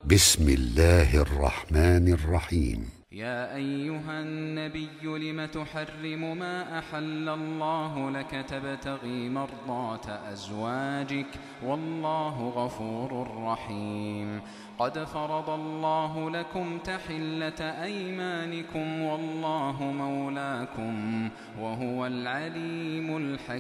بسم الله الرحمن الرحيم. يا أيها النبي لم تحرم ما أحل الله لك تبتغي مرضات أزواجك والله غفور رحيم. قد فرض الله لكم تحلة أيمانكم والله مولاكم وهو العليم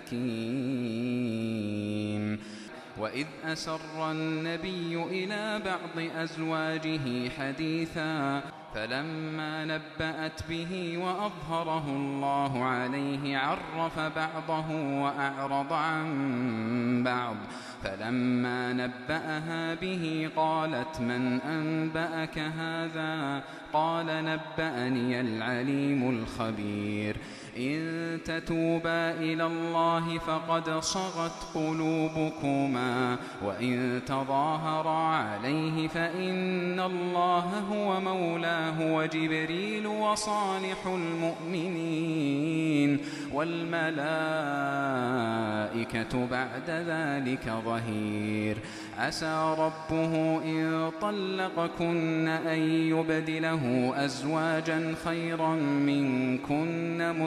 الحكيم. وإذ أسر النبي إلى بعض أزواجه حديثا فلما نبأت به وأظهره الله عليه عرف بعضه وأعرض عن بعض. فلما نبأها به قالت من أنبأك هذا؟ قال نبأني العليم الخبير. إن تتوبا إلى الله فقد صغت قلوبكما وإن تظاهرا عليه فإن الله هو مولاه وجبريل وصالح المؤمنين والملائكة بعد ذلك ظهير. عسى ربه إن طلقكن أن يبدله أزواجا خيرا منكن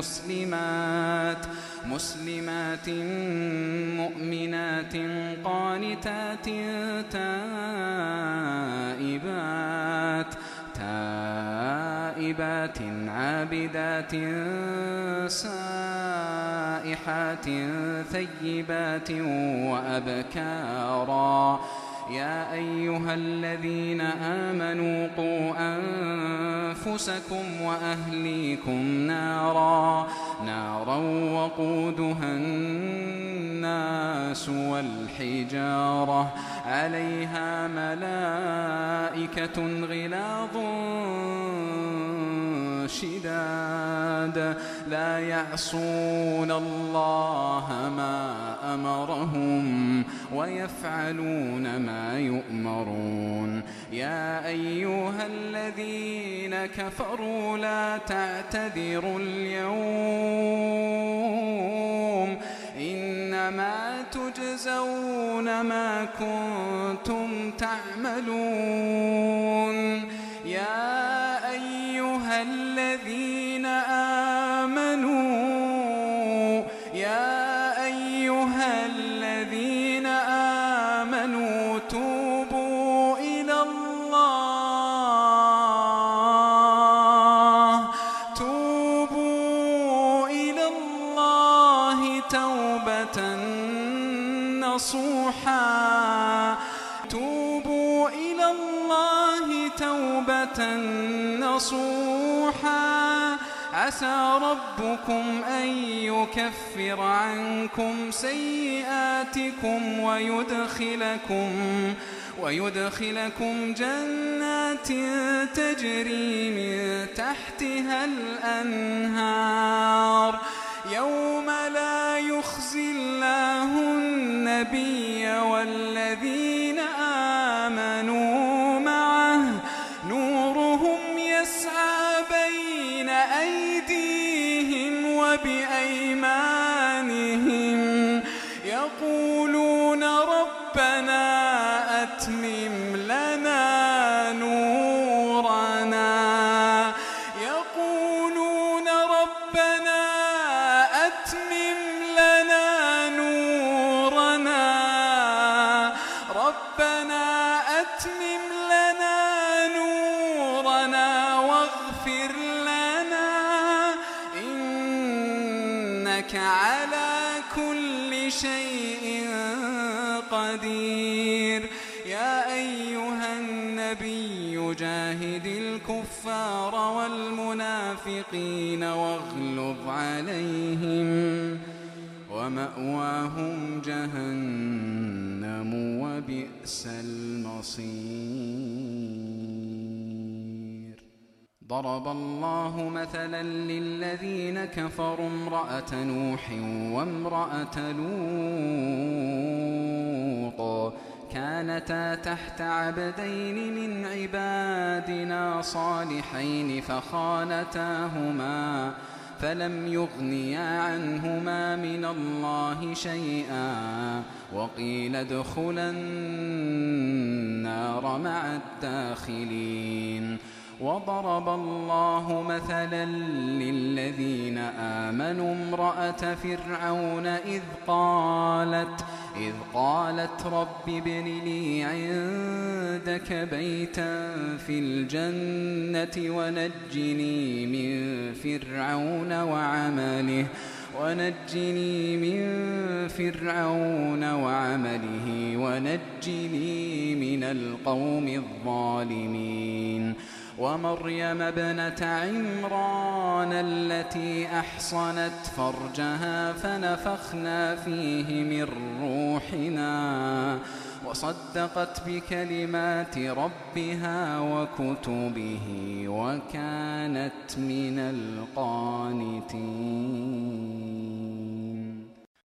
مسلمات مؤمنات قانتات تائبات عابدات سائحات ثيبات وأبكارا. يا أيها الذين آمنوا قوا أنفسكم وأهليكم نارا وقودها الناس والحجارة عليها ملائكة غلاظ شداد لا يعصون الله ما أمرهم ويفعلون ما يؤمرون. يا أيها الذين كفروا لا تعتذروا اليوم إنما تجزون ما كنتم تعملون. يا أيها الذين آمنوا توبوا إلى الله توبة نصوحا عسى ربكم أن يكفر عنكم سيئاتكم ويدخلكم جنات تجري من تحتها الأنهار يوم لا يخزي الله النبي والذين آمنوا معه نورهم يسعى بين أيديهم وبأيمانهم يقولون ربنا أتمم لنا نورنا واغفر لنا إنك على كل شيء قدير. يا أيها النبي جاهد الكفار والمنافقين واغلظ عليهم ومأواهم جهنم وبئس المصير. ضرب الله مثلا للذين كفروا امرأة نوح وامرأة لوط كانتا تحت عبدين من فلم يغنيا عنهما من الله شيئا وقيل ادخلا النار مع الداخلين. وضرب الله مثلا للذين آمنوا امرأة فرعون إذ قالت رب ابن لي عندك بيتا في الجنة ونجني من فرعون وعمله ونجني من القوم الظالمين. ومريم ابنة عمران التي أحصنت فرجها فنفخنا فيه من روحنا وصدقت بكلمات ربها وكتبه وكانت من القانتين.